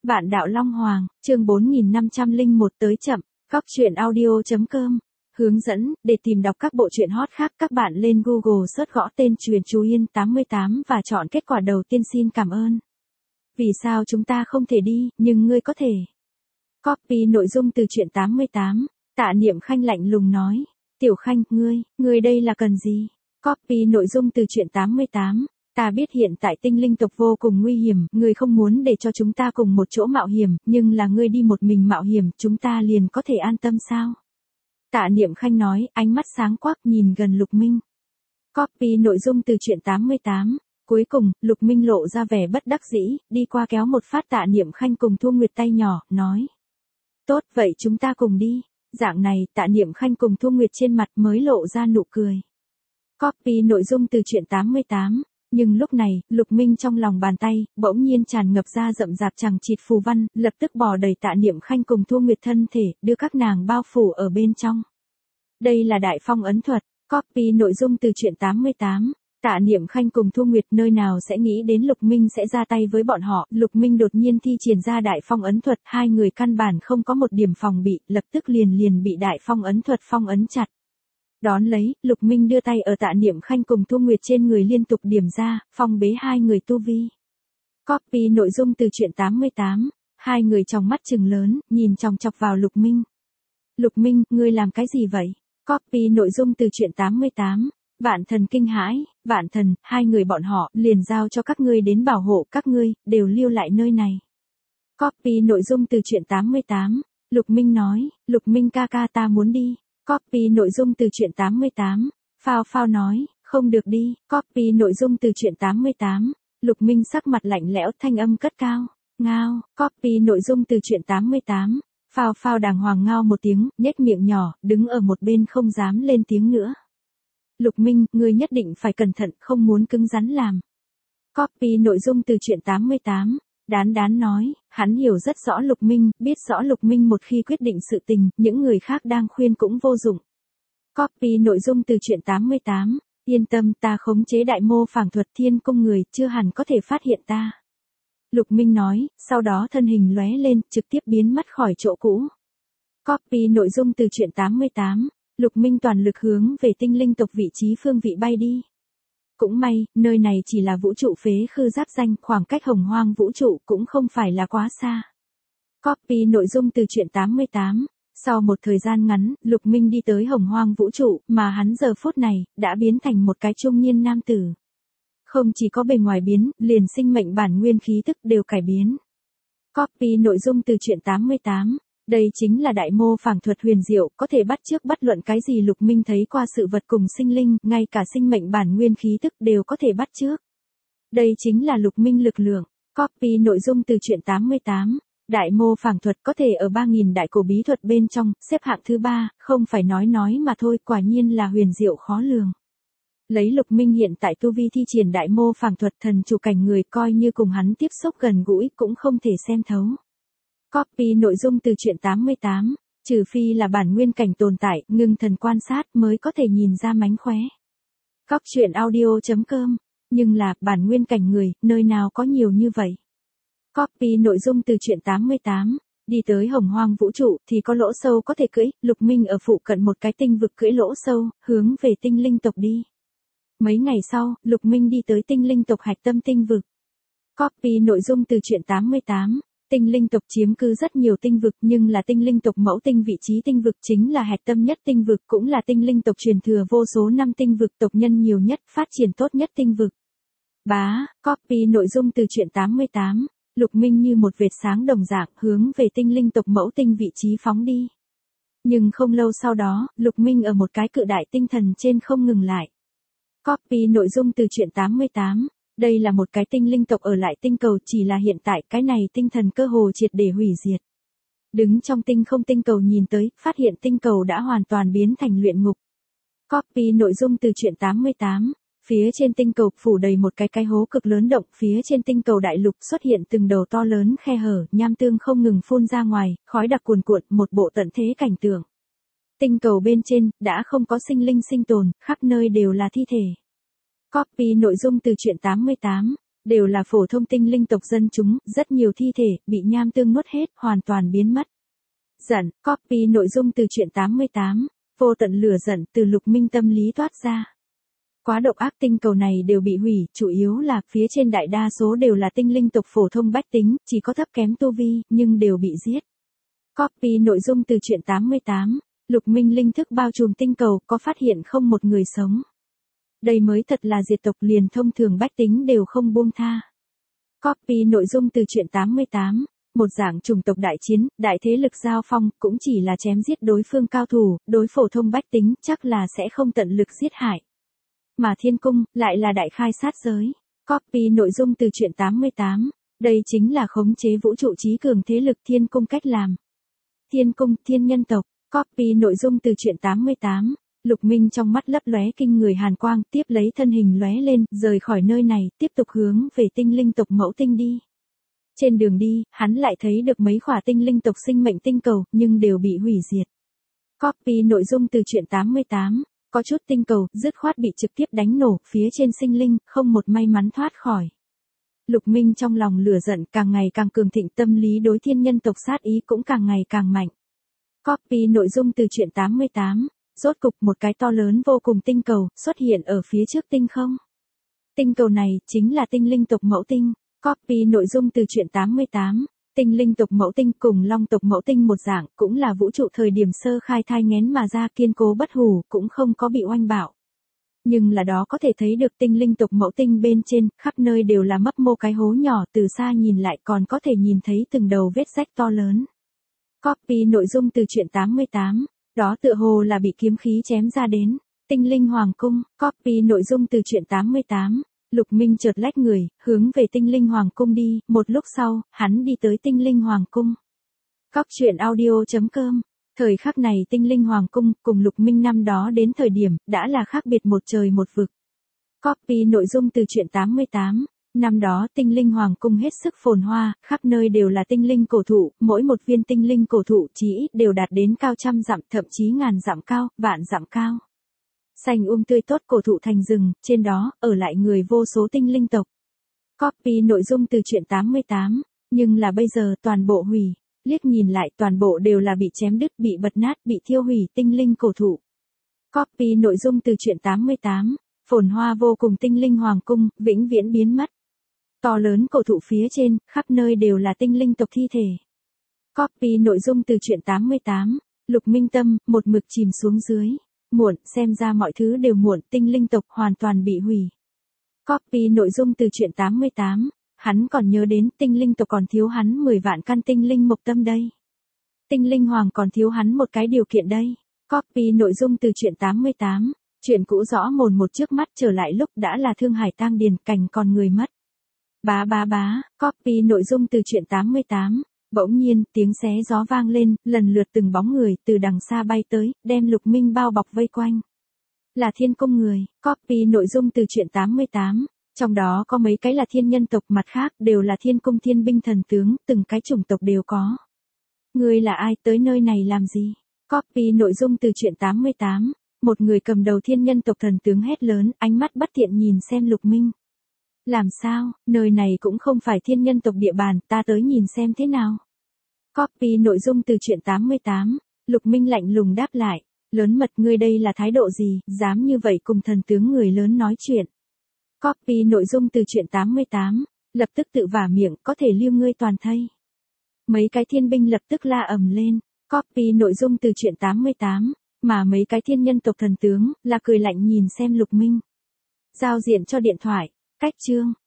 Vạn Đạo Long Hoàng, chương 4501 tới chậm, Góc truyện audio.com. Hướng dẫn, để tìm đọc các bộ truyện hot khác các bạn lên Google search gõ tên Truyện Chú Yên 88 và chọn kết quả đầu tiên xin cảm ơn. Vì sao chúng ta không thể đi, nhưng ngươi có thể. Copy nội dung từ truyện 88, Tạ Niệm Khanh lạnh lùng nói. Tiểu Khanh, ngươi đây là cần gì? Copy nội dung từ truyện 88. Ta biết hiện tại tinh linh tộc vô cùng nguy hiểm, ngươi không muốn để cho chúng ta cùng một chỗ mạo hiểm, nhưng là ngươi đi một mình mạo hiểm, chúng ta liền có thể an tâm sao? Tạ Niệm Khanh nói, ánh mắt sáng quắc nhìn gần Lục Minh. Copy nội dung từ truyện 88. Cuối cùng, Lục Minh lộ ra vẻ bất đắc dĩ, đi qua kéo một phát Tạ Niệm Khanh cùng Thu Nguyệt tay nhỏ, nói. Tốt, vậy chúng ta cùng đi. Dạng này, Tạ Niệm Khanh cùng Thu Nguyệt trên mặt mới lộ ra nụ cười. Copy nội dung từ truyện 88. Nhưng lúc này, Lục Minh trong lòng bàn tay, bỗng nhiên tràn ngập ra rậm rạp chằng chịt phù văn, lập tức bò đầy Tạ Niệm Khanh cùng Thu Nguyệt thân thể, đưa các nàng bao phủ ở bên trong. Đây là Đại Phong ấn thuật. Copy nội dung từ truyện 88. Tạ Niệm Khanh cùng Thu Nguyệt nơi nào sẽ nghĩ đến Lục Minh sẽ ra tay với bọn họ, Lục Minh đột nhiên thi triển ra Đại Phong ấn thuật, hai người căn bản không có một điểm phòng bị, lập tức liền bị Đại Phong ấn thuật phong ấn chặt. Đón lấy, Lục Minh đưa tay ở Tạ Niệm Khanh cùng Thu Nguyệt trên người liên tục điểm ra, phong bế hai người tu vi. Copy nội dung từ truyện 88. Hai người trong mắt trừng lớn, nhìn chòng chọc vào Lục Minh. Lục Minh, ngươi làm cái gì vậy? Copy nội dung từ truyện 88. Vạn Thần kinh hãi, Vạn Thần, hai người bọn họ liền giao cho các ngươi đến bảo hộ các ngươi, đều lưu lại nơi này. Copy nội dung từ truyện 88. Lục Minh nói, Lục Minh ca ca ta muốn đi. Copy nội dung từ truyện 88. Phao Phao nói, không được đi. Copy nội dung từ truyện 88. Lục Minh sắc mặt lạnh lẽo, thanh âm cất cao. Ngao. Copy nội dung từ truyện 88. Phao Phao đàng hoàng ngao một tiếng, nhếch miệng nhỏ, đứng ở một bên không dám lên tiếng nữa. Lục Minh, ngươi nhất định phải cẩn thận, không muốn cứng rắn làm. Copy nội dung từ truyện 88. Đán Đán nói, hắn hiểu rất rõ Lục Minh, biết rõ Lục Minh một khi quyết định sự tình, những người khác đang khuyên cũng vô dụng. Copy nội dung từ truyện 88. Yên tâm, ta khống chế đại mô phảng thuật thiên cung người, chưa hẳn có thể phát hiện ta. Lục Minh nói, sau đó thân hình lóe lên, trực tiếp biến mất khỏi chỗ cũ. Copy nội dung từ truyện 88. Lục Minh toàn lực hướng về tinh linh tộc vị trí phương vị bay đi. Cũng may, nơi này chỉ là vũ trụ phế khư giáp danh, khoảng cách hồng hoang vũ trụ cũng không phải là quá xa. Copy nội dung từ truyện 88. Sau một thời gian ngắn, Lục Minh đi tới hồng hoang vũ trụ, mà hắn giờ phút này, đã biến thành một cái trung niên nam tử. Không chỉ có bề ngoài biến, liền sinh mệnh bản nguyên khí tức đều cải biến. Copy nội dung từ truyện 88. Đây chính là đại mô phảng thuật huyền diệu, có thể bắt chước bất luận cái gì Lục Minh thấy qua sự vật cùng sinh linh, ngay cả sinh mệnh bản nguyên khí tức đều có thể bắt chước. Đây chính là Lục Minh lực lượng. Copy nội dung từ truyện 88. Đại mô phảng thuật có thể ở 3000 đại cổ bí thuật bên trong, xếp hạng thứ 3, không phải nói mà thôi, quả nhiên là huyền diệu khó lường. Lấy Lục Minh hiện tại tu vi thi triển đại mô phảng thuật, thần chủ cảnh người coi như cùng hắn tiếp xúc gần gũi cũng không thể xem thấu. Copy nội dung từ truyện 88. Trừ phi là bản nguyên cảnh tồn tại, ngưng thần quan sát mới có thể nhìn ra mánh khóe. Góc truyện audio.com. Nhưng là, bản nguyên cảnh người, nơi nào có nhiều như vậy. Copy nội dung từ truyện 88. Đi tới hồng hoang vũ trụ thì có lỗ sâu có thể cưỡi, Lục Minh ở phụ cận một cái tinh vực cưỡi lỗ sâu, hướng về tinh linh tộc đi. Mấy ngày sau, Lục Minh đi tới tinh linh tộc hạch tâm tinh vực. Copy nội dung từ truyện 88. Tinh linh tộc chiếm cứ rất nhiều tinh vực, nhưng là tinh linh tộc mẫu tinh vị trí tinh vực chính là hạch tâm nhất tinh vực, cũng là tinh linh tộc truyền thừa vô số năm tinh vực, tộc nhân nhiều nhất, phát triển tốt nhất tinh vực. Copy nội dung từ truyện 88. Lục Minh như một vệt sáng đồng dạng, hướng về tinh linh tộc mẫu tinh vị trí phóng đi. Nhưng không lâu sau đó, Lục Minh ở một cái cự đại tinh thần trên không ngừng lại. Copy nội dung từ truyện 88. Đây là một cái tinh linh tộc ở lại tinh cầu, chỉ là hiện tại cái này tinh thần cơ hồ triệt để hủy diệt. Đứng trong tinh không tinh cầu nhìn tới, phát hiện tinh cầu đã hoàn toàn biến thành luyện ngục. Copy nội dung từ truyện 88. Phía trên tinh cầu phủ đầy một cái hố cực lớn động, phía trên tinh cầu đại lục xuất hiện từng đầu to lớn khe hở, nham tương không ngừng phun ra ngoài, khói đặc cuồn cuộn, một bộ tận thế cảnh tượng. Tinh cầu bên trên, đã không có sinh linh sinh tồn, khắp nơi đều là thi thể. Copy nội dung từ truyện 88. Đều là phổ thông tinh linh tộc dân chúng, rất nhiều thi thể, bị nham tương nuốt hết, hoàn toàn biến mất. Giận, copy nội dung từ truyện 88, vô tận lửa giận từ Lục Minh tâm lý toát ra. Quá độc ác, tinh cầu này đều bị hủy, chủ yếu là phía trên đại đa số đều là tinh linh tộc phổ thông bách tính, chỉ có thấp kém tu vi, nhưng đều bị giết. Copy nội dung từ truyện 88, Lục Minh linh thức bao trùm tinh cầu, có phát hiện không một người sống. Đây mới thật là diệt tộc, liền thông thường bách tính đều không buông tha. Copy nội dung từ truyện 88, một dạng chủng tộc đại chiến, đại thế lực giao phong, cũng chỉ là chém giết đối phương cao thủ, đối phổ thông bách tính, chắc là sẽ không tận lực giết hại. Mà thiên cung, lại là đại khai sát giới. Copy nội dung từ truyện 88, đây chính là khống chế vũ trụ trí cường thế lực thiên cung cách làm. Thiên cung, thiên nhân tộc. Copy nội dung từ truyện 88, Lục Minh trong mắt lấp lóe kinh người hàn quang, tiếp lấy thân hình lóe lên, rời khỏi nơi này, tiếp tục hướng về tinh linh tộc mẫu tinh đi. Trên đường đi, hắn lại thấy được mấy khỏa tinh linh tộc sinh mệnh tinh cầu, nhưng đều bị hủy diệt. Copy nội dung từ truyện 88, có chút tinh cầu, dứt khoát bị trực tiếp đánh nổ, phía trên sinh linh, không một may mắn thoát khỏi. Lục Minh trong lòng lửa giận càng ngày càng cường thịnh, tâm lý đối thiên nhân tộc sát ý cũng càng ngày càng mạnh. Copy nội dung từ truyện 88, rốt cục một cái to lớn vô cùng tinh cầu, xuất hiện ở phía trước tinh không. Tinh cầu này, chính là tinh linh tộc mẫu tinh. Copy nội dung từ truyện 88, tinh linh tộc mẫu tinh cùng long tộc mẫu tinh một dạng, cũng là vũ trụ thời điểm sơ khai thai nghén mà ra, kiên cố bất hủ, cũng không có bị oanh bạo. Nhưng là đó có thể thấy được tinh linh tộc mẫu tinh bên trên, khắp nơi đều là mấp mô cái hố nhỏ, từ xa nhìn lại còn có thể nhìn thấy từng đầu vết rách to lớn. Copy nội dung từ truyện 88, đó tựa hồ là bị kiếm khí chém ra đến. Tinh linh hoàng cung. Copy nội dung từ truyện 88, Lục Minh chợt lách người, hướng về tinh linh hoàng cung đi, một lúc sau, hắn đi tới tinh linh hoàng cung. Cóc truyện audio.com. Thời khắc này tinh linh hoàng cung, cùng Lục Minh năm đó đến thời điểm, đã là khác biệt một trời một vực. Copy nội dung từ truyện 88, năm đó tinh linh hoàng cung hết sức phồn hoa, khắp nơi đều là tinh linh cổ thụ, mỗi một viên tinh linh cổ thụ chí ít đều đạt đến cao trăm dặm, thậm chí ngàn dặm cao, vạn dặm cao. Xanh tươi tốt cổ thụ thành rừng, trên đó, ở lại người vô số tinh linh tộc. Copy nội dung từ truyện 88, nhưng là bây giờ toàn bộ hủy, liếc nhìn lại toàn bộ đều là bị chém đứt, bị bật nát, bị thiêu hủy tinh linh cổ thụ. Copy nội dung từ truyện 88, phồn hoa vô cùng tinh linh hoàng cung, vĩnh viễn biến mất. To lớn cổ thụ phía trên, khắp nơi đều là tinh linh tộc thi thể. Copy nội dung từ truyện 88, Lục Minh tâm, một mực chìm xuống dưới. Muộn, xem ra mọi thứ đều muộn, tinh linh tộc hoàn toàn bị hủy. Copy nội dung từ truyện 88, hắn còn nhớ đến tinh linh tộc còn thiếu hắn 10 vạn căn tinh linh mộc tâm đây. Tinh linh hoàng còn thiếu hắn một cái điều kiện đây. Copy nội dung từ truyện 88, chuyện cũ rõ mồn một trước mắt trở lại lúc đã là thương hải tang điền, cảnh còn người mất. Bá, copy nội dung từ truyện 88, bỗng nhiên, tiếng xé gió vang lên, lần lượt từng bóng người từ đằng xa bay tới, đem Lục Minh bao bọc vây quanh. Là thiên cung người. Copy nội dung từ truyện 88, trong đó có mấy cái là thiên nhân tộc, mặt khác đều là thiên cung thiên binh thần tướng, từng cái chủng tộc đều có. Ngươi là ai, tới nơi này làm gì? Copy nội dung từ truyện 88, một người cầm đầu thiên nhân tộc thần tướng hét lớn, ánh mắt bất thiện nhìn xem Lục Minh. Làm sao, nơi này cũng không phải thiên nhân tộc địa bàn, ta tới nhìn xem thế nào. Copy nội dung từ truyện 88, Lục Minh lạnh lùng đáp lại, lớn mật, ngươi đây là thái độ gì, dám như vậy cùng thần tướng người lớn nói chuyện. Copy nội dung từ truyện 88, lập tức tự vả miệng, có thể liêu ngươi toàn thây. Mấy cái thiên binh lập tức la ầm lên. Copy nội dung từ truyện 88, mà mấy cái thiên nhân tộc thần tướng, là cười lạnh nhìn xem Lục Minh. Giao diện cho điện thoại, cách chương.